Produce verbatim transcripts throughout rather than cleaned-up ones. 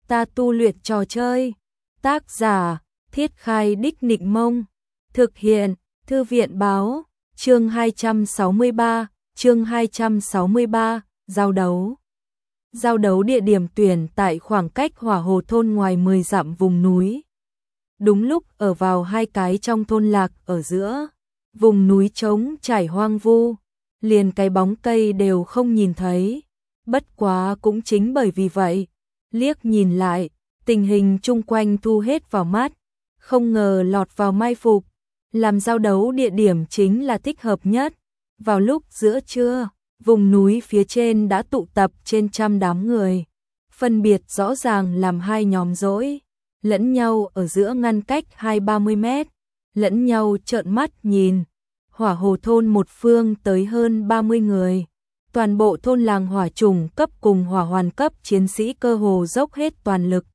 ta tu luyện trò chơi. Tác giả, Thiết Khai Đích Nịnh Mông. Thực hiện, Thư viện Báo. Chương hai trăm sáu mươi ba, chương hai trăm sáu mươi ba, giao đấu. Giao đấu địa điểm tuyển tại khoảng cách Hỏa Hồ thôn ngoài mười dặm vùng núi. Đúng lúc ở vào hai cái trong thôn lạc ở giữa, vùng núi trống trải hoang vu, liền cái bóng cây đều không nhìn thấy. Bất quá cũng chính bởi vì vậy, liếc nhìn lại, tình hình chung quanh thu hết vào mắt, không ngờ lọt vào mai phục, làm giao đấu địa điểm chính là thích hợp nhất. Vào lúc giữa trưa, vùng núi phía trên đã tụ tập trên trăm đám người, phân biệt rõ ràng làm hai nhóm rỗi, lẫn nhau ở giữa ngăn cách hai ba mươi mét, lẫn nhau trợn mắt nhìn. Hỏa Hồ thôn một phương tới hơn ba mươi người, toàn bộ thôn làng hỏa chủng cấp cùng hỏa hoàn cấp chiến sĩ cơ hồ dốc hết toàn lực.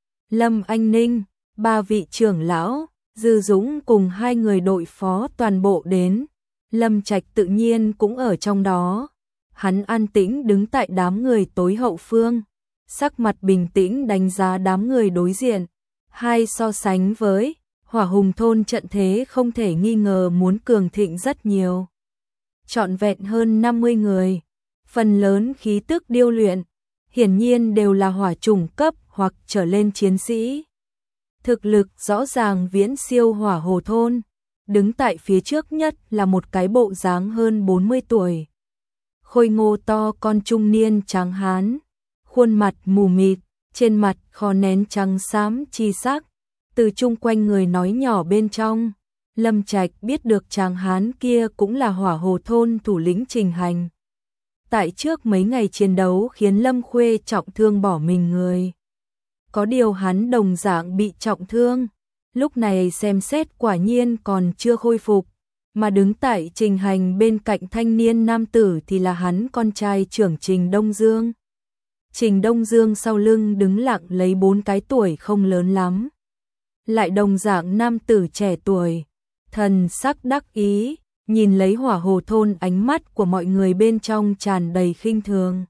Lâm Anh Ninh, ba vị trưởng lão, Dư Dũng cùng hai người đội phó toàn bộ đến. Lâm Trạch tự nhiên cũng ở trong đó. Hắn an tĩnh đứng tại đám người tối hậu phương, sắc mặt bình tĩnh đánh giá đám người đối diện. Hai so sánh với Hỏa Hùng thôn trận thế không thể nghi ngờ muốn cường thịnh rất nhiều. Trọn vẹn hơn năm mươi người, phần lớn khí tức điêu luyện, hiển nhiên đều là hỏa chủng cấp hoặc trở lên chiến sĩ. Thực lực rõ ràng viễn siêu Hỏa Hồ thôn. Đứng tại phía trước nhất là một cái bộ dáng hơn bốn mươi tuổi, khôi ngô to con trung niên tráng hán, khuôn mặt mù mịt, trên mặt khó nén trắng xám chi sắc. Từ chung quanh người nói nhỏ bên trong, Lâm Trạch biết được tráng hán kia cũng là Hỏa Hồ thôn thủ lĩnh Trình Hành. Tại trước mấy ngày chiến đấu khiến Lâm Khuê trọng thương bỏ mình người. Có điều hắn đồng dạng bị trọng thương, lúc này xem xét quả nhiên còn chưa khôi phục, mà đứng tại Trình Hành bên cạnh thanh niên nam tử thì là hắn con trai trưởng Trình Đông Dương. Trình Đông Dương sau lưng đứng lặng lấy bốn cái tuổi không lớn lắm, lại đồng dạng nam tử trẻ tuổi, thần sắc đắc ý, nhìn lấy Hỏa Hồ thôn, ánh mắt của mọi người bên trong tràn đầy khinh thường.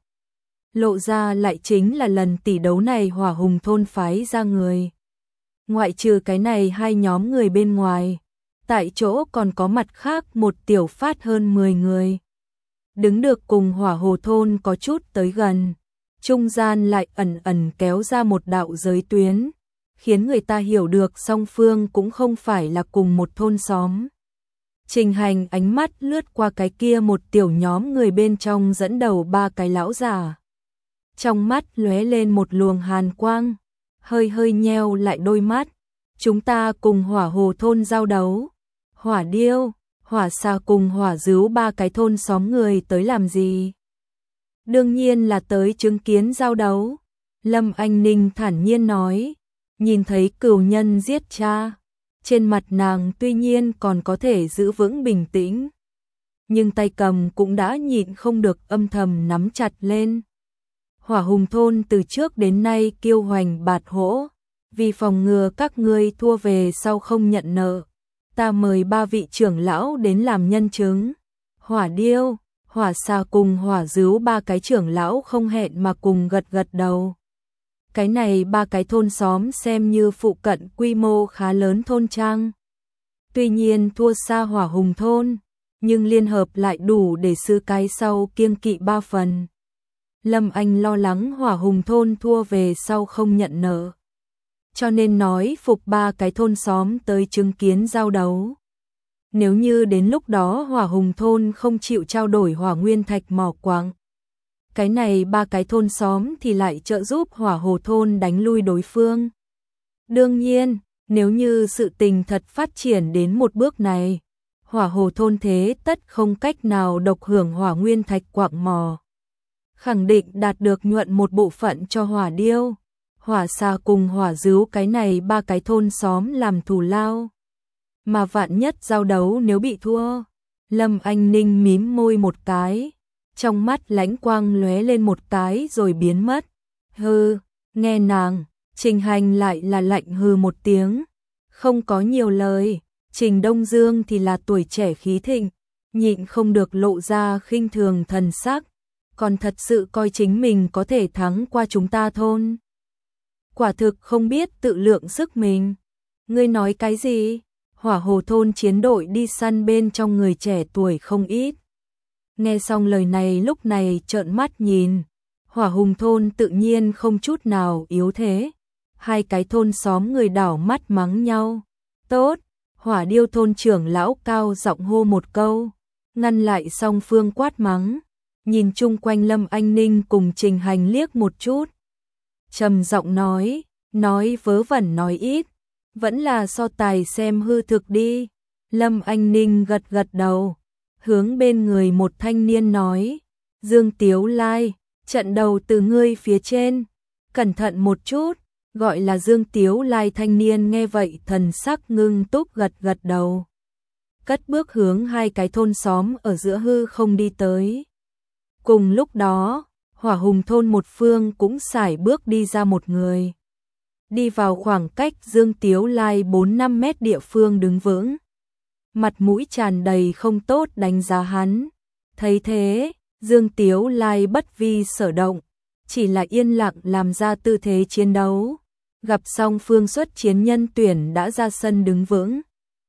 Lộ ra lại chính là lần tỷ đấu này Hỏa Hùng thôn phái ra người. Ngoại trừ cái này hai nhóm người bên ngoài, tại chỗ còn có mặt khác một tiểu phát hơn mười người. Đứng được cùng Hỏa Hồ thôn có chút tới gần, trung gian lại ẩn ẩn kéo ra một đạo giới tuyến, khiến người ta hiểu được song phương cũng không phải là cùng một thôn xóm. Trình Hành ánh mắt lướt qua cái kia một tiểu nhóm người bên trong dẫn đầu ba cái lão già. Trong mắt lóe lên một luồng hàn quang, hơi hơi nheo lại đôi mắt. Chúng ta cùng Hỏa Hồ thôn giao đấu. Hỏa Điêu, Hỏa Xà cùng Hỏa Dứu ba cái thôn xóm người tới làm gì? Đương nhiên là tới chứng kiến giao đấu. Lâm Anh Ninh thản nhiên nói, nhìn thấy cừu nhân giết cha. Trên mặt nàng tuy nhiên còn có thể giữ vững bình tĩnh, nhưng tay cầm cũng đã nhịn không được âm thầm nắm chặt lên. Hỏa Hùng thôn từ trước đến nay kiêu hoành bạt hỗ, vì phòng ngừa các ngươi thua về sau không nhận nợ, ta mời ba vị trưởng lão đến làm nhân chứng. Hỏa Điêu, Hỏa Xà cùng Hỏa Dứu ba cái trưởng lão không hẹn mà cùng gật gật đầu. Cái này ba cái thôn xóm xem như phụ cận quy mô khá lớn thôn trang. Tuy nhiên thua xa Hỏa Hùng thôn, nhưng liên hợp lại đủ để sư cái sau kiêng kỵ ba phần. Lâm Anh lo lắng Hỏa Hùng thôn thua về sau không nhận nợ, cho nên nói phục ba cái thôn xóm tới chứng kiến giao đấu. Nếu như đến lúc đó Hỏa Hùng thôn không chịu trao đổi hỏa nguyên thạch mỏ quáng, cái này ba cái thôn xóm thì lại trợ giúp Hỏa Hồ thôn đánh lui đối phương. Đương nhiên, nếu như sự tình thật phát triển đến một bước này, Hỏa Hồ thôn thế tất không cách nào độc hưởng hỏa nguyên thạch quạng mỏ, khẳng định đạt được nhuận một bộ phận cho Hỏa Điêu, Hỏa Xà cùng Hỏa Dứu cái này ba cái thôn xóm làm thù lao. Mà vạn nhất giao đấu nếu bị thua, Lâm Anh Ninh mím môi một cái, trong mắt lãnh quang lóe lên một cái rồi biến mất. Hừ, nghe nàng, Trình Hành lại là lạnh hừ một tiếng, không có nhiều lời. Trình Đông Dương thì là tuổi trẻ khí thịnh, nhịn không được lộ ra khinh thường thần sắc, còn thật sự coi chính mình có thể thắng qua chúng ta thôn. quả thực không biết tự lượng sức mình. Ngươi nói cái gì? Hỏa Hồ thôn chiến đội đi săn bên trong người trẻ tuổi không ít. Nghe xong lời này lúc này trợn mắt nhìn. Hỏa Hùng thôn tự nhiên không chút nào yếu thế. Hai cái thôn xóm người đảo mắt mắng nhau. Tốt, Hỏa Điêu thôn trưởng lão cao giọng hô một câu, ngăn lại song phương quát mắng, nhìn chung quanh Lâm Anh Ninh cùng Trình Hành liếc một chút. Trầm giọng nói, nói vớ vẩn nói ít, vẫn là so tài xem hư thực đi. Lâm Anh Ninh gật gật đầu, hướng bên người một thanh niên nói, Dương Tiếu Lai, trận đầu từ ngươi phía trên, cẩn thận một chút. Gọi là Dương Tiếu Lai thanh niên nghe vậy thần sắc ngưng túc gật gật đầu. Cất bước hướng hai cái thôn xóm ở giữa hư không đi tới. Cùng lúc đó, Hỏa Hùng thôn một phương cũng sải bước đi ra một người. Đi vào khoảng cách Dương Tiếu Lai bốn năm mét địa phương đứng vững. Mặt mũi tràn đầy không tốt đánh giá hắn. Thấy thế, Dương Tiếu Lai bất vi sở động. Chỉ là yên lặng làm ra tư thế chiến đấu. Gặp xong phương xuất chiến nhân tuyển đã ra sân đứng vững.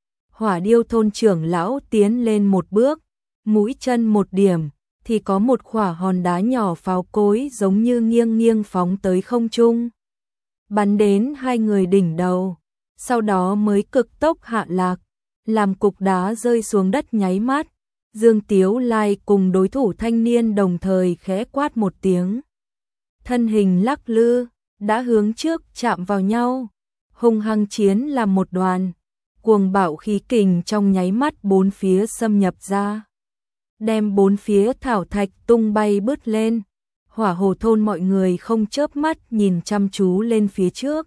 Hỏa Điêu thôn trưởng lão tiến lên một bước, mũi chân một điểm, thì có một quả hòn đá nhỏ pháo cối giống như nghiêng nghiêng phóng tới không trung. Bắn đến hai người đỉnh đầu, sau đó mới cực tốc hạ lạc, làm cục đá rơi xuống đất nháy mắt. Dương Tiếu Lai cùng đối thủ thanh niên đồng thời khẽ quát một tiếng. Thân hình lắc lư, đã hướng trước chạm vào nhau, hung hăng chiến làm một đoàn, cuồng bạo khí kình trong nháy mắt bốn phía xâm nhập ra, đem bốn phía thảo thạch tung bay bứt lên. Hỏa Hồ thôn mọi người không chớp mắt nhìn chăm chú lên phía trước,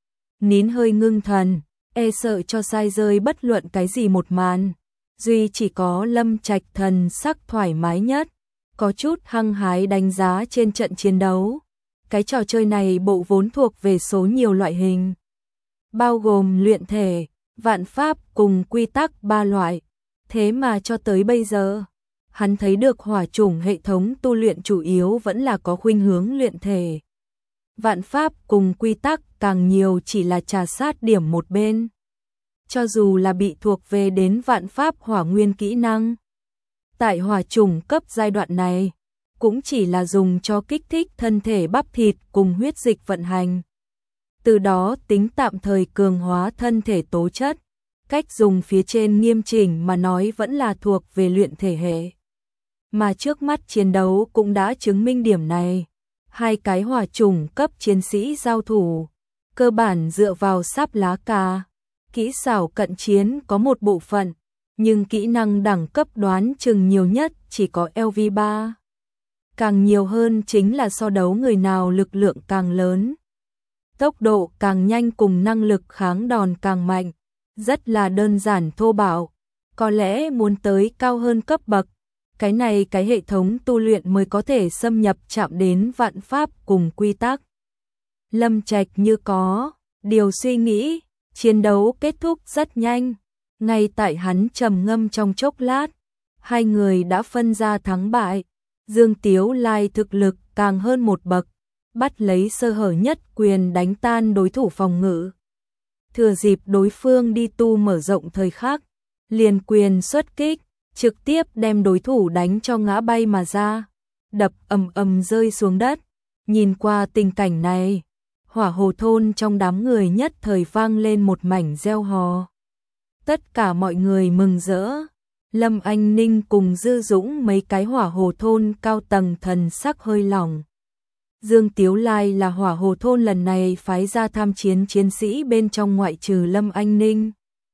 nín hơi ngưng thần, e sợ cho sai rơi bất luận cái gì một màn. Duy chỉ có Lâm Trạch thần sắc thoải mái nhất, có chút hăng hái đánh giá trên trận chiến đấu. Cái trò chơi này bộ vốn thuộc về số nhiều loại hình, bao gồm luyện thể, vạn pháp cùng quy tắc ba loại. Thế mà cho tới bây giờ, hắn thấy được hỏa chủng hệ thống tu luyện chủ yếu vẫn là có khuynh hướng luyện thể. Vạn pháp cùng quy tắc càng nhiều chỉ là trà sát điểm một bên. Cho dù là bị thuộc về đến vạn pháp hỏa nguyên kỹ năng, tại hỏa chủng cấp giai đoạn này, cũng chỉ là dùng cho kích thích thân thể bắp thịt cùng huyết dịch vận hành. Từ đó tính tạm thời cường hóa thân thể tố chất. Cách dùng phía trên nghiêm chỉnh mà nói vẫn là thuộc về luyện thể hệ. Mà trước mắt chiến đấu cũng đã chứng minh điểm này. Hai cái hỏa chủng cấp chiến sĩ giao thủ, cơ bản dựa vào sáp lá cà. Kỹ xảo cận chiến có một bộ phận, nhưng kỹ năng đẳng cấp đoán chừng nhiều nhất chỉ có L V ba. Càng nhiều hơn chính là so đấu người nào lực lượng càng lớn, tốc độ càng nhanh cùng năng lực kháng đòn càng mạnh. Rất là đơn giản thô bạo, có lẽ muốn tới cao hơn cấp bậc, cái này cái hệ thống tu luyện mới có thể xâm nhập chạm đến vạn pháp cùng quy tắc. Lâm Trạch như có điều suy nghĩ, chiến đấu kết thúc rất nhanh. Ngay tại hắn trầm ngâm trong chốc lát, hai người đã phân ra thắng bại. Dương Tiếu Lai thực lực càng hơn một bậc, bắt lấy sơ hở nhất quyền đánh tan đối thủ phòng ngự. Thừa dịp đối phương đi tu mở rộng thời khắc, liền quyền xuất kích, trực tiếp đem đối thủ đánh cho ngã bay mà ra, đập ầm ầm rơi xuống đất. Nhìn qua tình cảnh này, Hỏa Hồ thôn trong đám người nhất thời vang lên một mảnh reo hò. Tất cả mọi người mừng rỡ. Lâm Anh Ninh cùng Dư Dũng mấy cái Hỏa Hồ thôn cao tầng thần sắc hơi lỏng. Dương Tiếu Lai là Hỏa Hồ thôn lần này phái ra tham chiến chiến sĩ bên trong ngoại trừ Lâm Anh Ninh.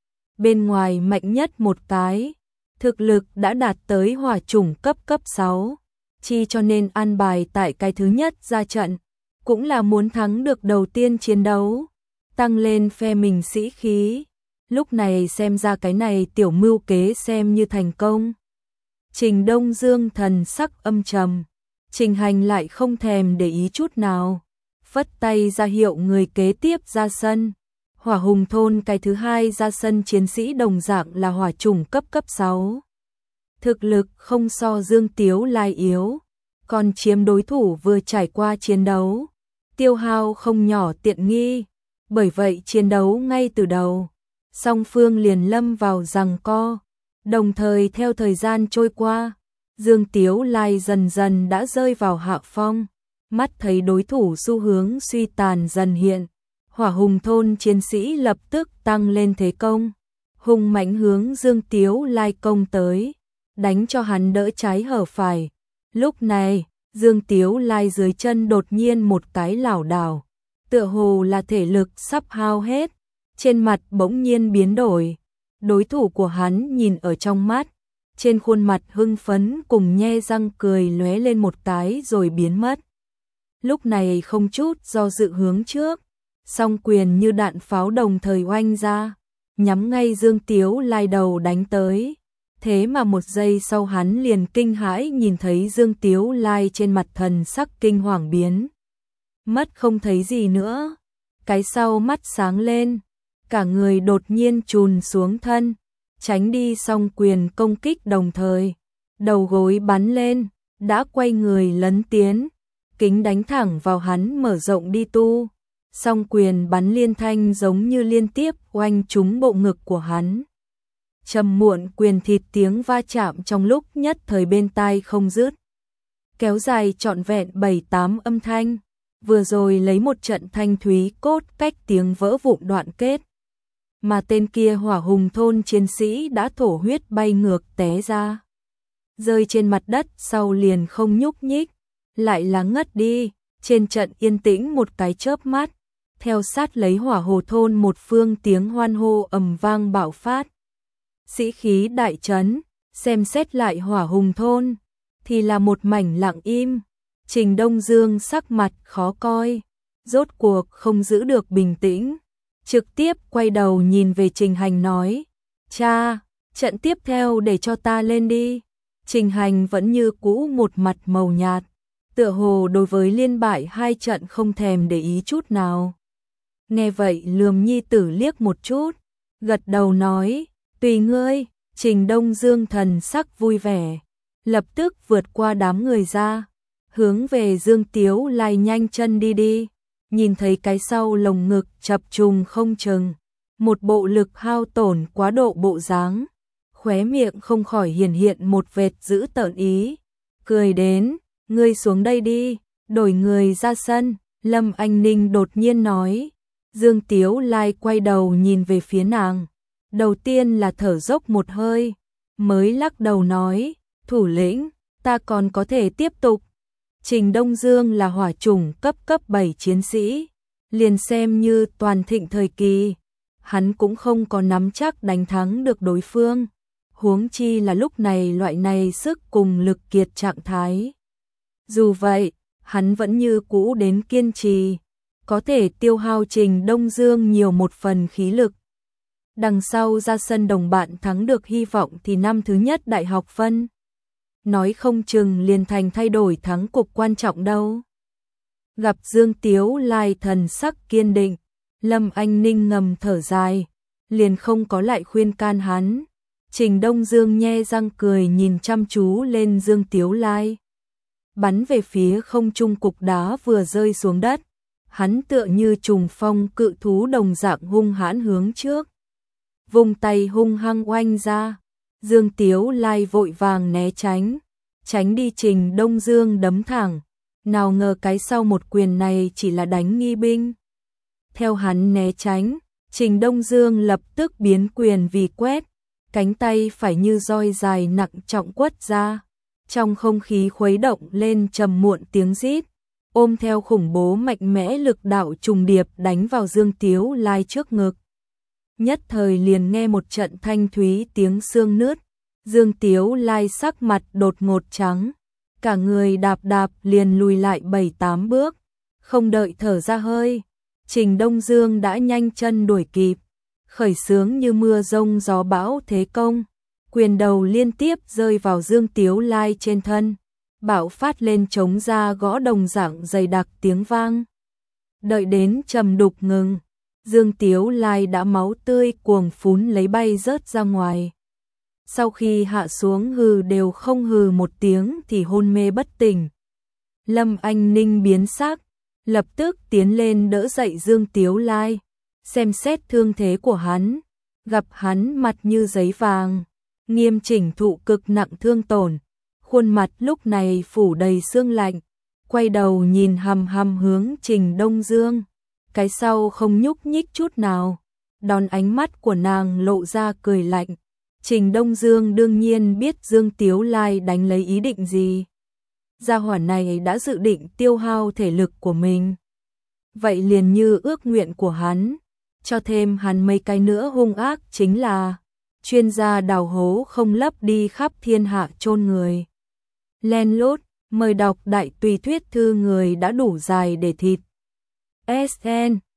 Bên ngoài mạnh nhất một cái, thực lực đã đạt tới hỏa chủng cấp cấp sáu, chi cho nên an bài tại cái thứ nhất ra trận, cũng là muốn thắng được đầu tiên chiến đấu, tăng lên phe mình sĩ khí. Lúc này xem ra cái này tiểu mưu kế xem như thành công. Trình Đông Dương thần sắc âm trầm, Trình Hành lại không thèm để ý chút nào, phất tay ra hiệu người kế tiếp ra sân. Hỏa Hùng thôn cái thứ hai ra sân chiến sĩ đồng dạng là hỏa chủng cấp cấp sáu. Thực lực không so Dương Tiếu Lai yếu, còn chiếm đối thủ vừa trải qua chiến đấu. tiêu hao không nhỏ tiện nghi, bởi vậy chiến đấu ngay từ đầu, song phương liền lâm vào giằng co, đồng thời theo thời gian trôi qua, Dương Tiếu Lai dần dần đã rơi vào hạ phong, mắt thấy đối thủ xu hướng suy tàn dần hiện, Hỏa Hùng thôn chiến sĩ lập tức tăng lên thế công, hung mãnh hướng Dương Tiếu Lai công tới, đánh cho hắn đỡ trái hở phải. Lúc này, Dương Tiếu Lai dưới chân đột nhiên một cái lảo đảo, tựa hồ là thể lực sắp hao hết, trên mặt bỗng nhiên biến đổi. Đối thủ của hắn nhìn ở trong mắt, trên khuôn mặt hưng phấn cùng nhe răng cười lóe lên một cái rồi biến mất. Lúc này không chút do dự hướng trước, song quyền như đạn pháo đồng thời oanh ra, nhắm ngay Dương Tiếu Lai đầu đánh tới. Thế mà một giây sau hắn liền kinh hãi nhìn thấy Dương Tiếu Lai trên mặt thần sắc kinh hoàng biến. Mất không thấy gì nữa. Cái sau mắt sáng lên, cả người đột nhiên chùn xuống thân, tránh đi song quyền công kích đồng thời. Đầu gối bắn lên, đã quay người lấn tiến, kính đánh thẳng vào hắn mở rộng đi tu. Song quyền bắn liên thanh giống như liên tiếp oanh trúng bộ ngực của hắn. Trầm muộn quyền thịt tiếng va chạm trong lúc nhất thời bên tai không dứt. Kéo dài trọn vẹn bảy tám âm thanh, vừa rồi lấy một trận thanh thúy cốt cách tiếng vỡ vụn đoạn kết. Mà tên kia Hỏa Hùng thôn chiến sĩ đã thổ huyết bay ngược té ra. Rơi trên mặt đất sau liền không nhúc nhích, lại là ngất đi, trên trận yên tĩnh một cái chớp mắt. Theo sát lấy Hỏa Hồ thôn một phương tiếng hoan hô ầm vang bạo phát. Sĩ khí đại trấn, xem xét lại Hỏa Hùng thôn, thì là một mảnh lặng im. Trình Đông Dương sắc mặt khó coi, rốt cuộc không giữ được bình tĩnh, trực tiếp quay đầu nhìn về Trình Hành nói, cha, trận tiếp theo để cho ta lên đi. Trình Hành vẫn như cũ một mặt màu nhạt, tựa hồ đối với liên bại hai trận không thèm để ý chút nào. Nghe vậy lườm nhi tử liếc một chút, gật đầu nói, tùy ngươi. Trình Đông Dương thần sắc vui vẻ, lập tức vượt qua đám người ra, hướng về Dương Tiếu Lai nhanh chân đi đi, nhìn thấy cái sau lồng ngực chập trùng không chừng, một bộ lực hao tổn quá độ bộ dáng, khóe miệng không khỏi hiển hiện một vệt dữ tợn ý, cười đến, ngươi xuống đây đi, đổi người ra sân. Lâm Anh Ninh đột nhiên nói. Dương Tiếu Lai quay đầu nhìn về phía nàng, đầu tiên là thở dốc một hơi, mới lắc đầu nói, thủ lĩnh, ta còn có thể tiếp tục. Trình Đông Dương là hỏa chủng cấp cấp bảy chiến sĩ, liền xem như toàn thịnh thời kỳ, hắn cũng không có nắm chắc đánh thắng được đối phương, huống chi là lúc này loại này sức cùng lực kiệt trạng thái. Dù vậy, hắn vẫn như cũ đến kiên trì, có thể tiêu hao Trình Đông Dương nhiều một phần khí lực. Đằng sau ra sân đồng bạn thắng được hy vọng thì năm thứ nhất đại học phân. Nói không chừng liền thành thay đổi thắng cục quan trọng đâu. Gặp Dương Tiếu Lai thần sắc kiên định, Lâm Anh Ninh ngầm thở dài, liền không có lại khuyên can hắn. Trình Đông Dương nhe răng cười nhìn chăm chú lên Dương Tiếu Lai. Bắn về phía không trung cục đá vừa rơi xuống đất, hắn tựa như trùng phong cự thú đồng dạng hung hãn hướng trước. Vùng tay hung hăng oanh ra, Dương Tiếu Lai vội vàng né tránh, tránh đi Trình Đông Dương đấm thẳng, nào ngờ cái sau một quyền này chỉ là đánh nghi binh. Theo hắn né tránh, Trình Đông Dương lập tức biến quyền vì quét, cánh tay phải như roi dài nặng trọng quất ra, trong không khí khuấy động lên trầm muộn tiếng rít, ôm theo khủng bố mạnh mẽ lực đạo trùng điệp đánh vào Dương Tiếu Lai trước ngực. Nhất thời liền nghe một trận thanh thúy tiếng xương nứt, Dương Tiếu Lai sắc mặt đột ngột trắng, cả người đạp đạp liền lùi lại bảy tám bước, không đợi thở ra hơi, Trình Đông Dương đã nhanh chân đuổi kịp, khởi xướng như mưa rông gió bão thế công, quyền đầu liên tiếp rơi vào Dương Tiếu Lai trên thân, bạo phát lên chống ra gõ đồng dạng dày đặc tiếng vang. Đợi đến trầm đục ngừng, Dương Tiếu Lai đã máu tươi cuồng phún lấy bay rớt ra ngoài. Sau khi hạ xuống hừ đều không hừ một tiếng thì hôn mê bất tỉnh. Lâm Anh Ninh biến sắc, lập tức tiến lên đỡ dậy Dương Tiếu Lai, xem xét thương thế của hắn, gặp hắn mặt như giấy vàng, nghiêm chỉnh thụ cực nặng thương tổn, khuôn mặt lúc này phủ đầy sương lạnh, quay đầu nhìn hằm hằm hướng Trình Đông Dương, cái sau không nhúc nhích chút nào, đón ánh mắt của nàng lộ ra cười lạnh. Trình Đông Dương đương nhiên biết Dương Tiếu Lai đánh lấy ý định gì. Gia hỏa này đã dự định tiêu hao thể lực của mình. Vậy liền như ước nguyện của hắn, cho thêm hắn mấy cái nữa hung ác chính là chuyên gia đào hố không lấp đi khắp thiên hạ chôn người. Len lút, mời đọc đại tùy thuyết thư người đã đủ dài để thịt. ét en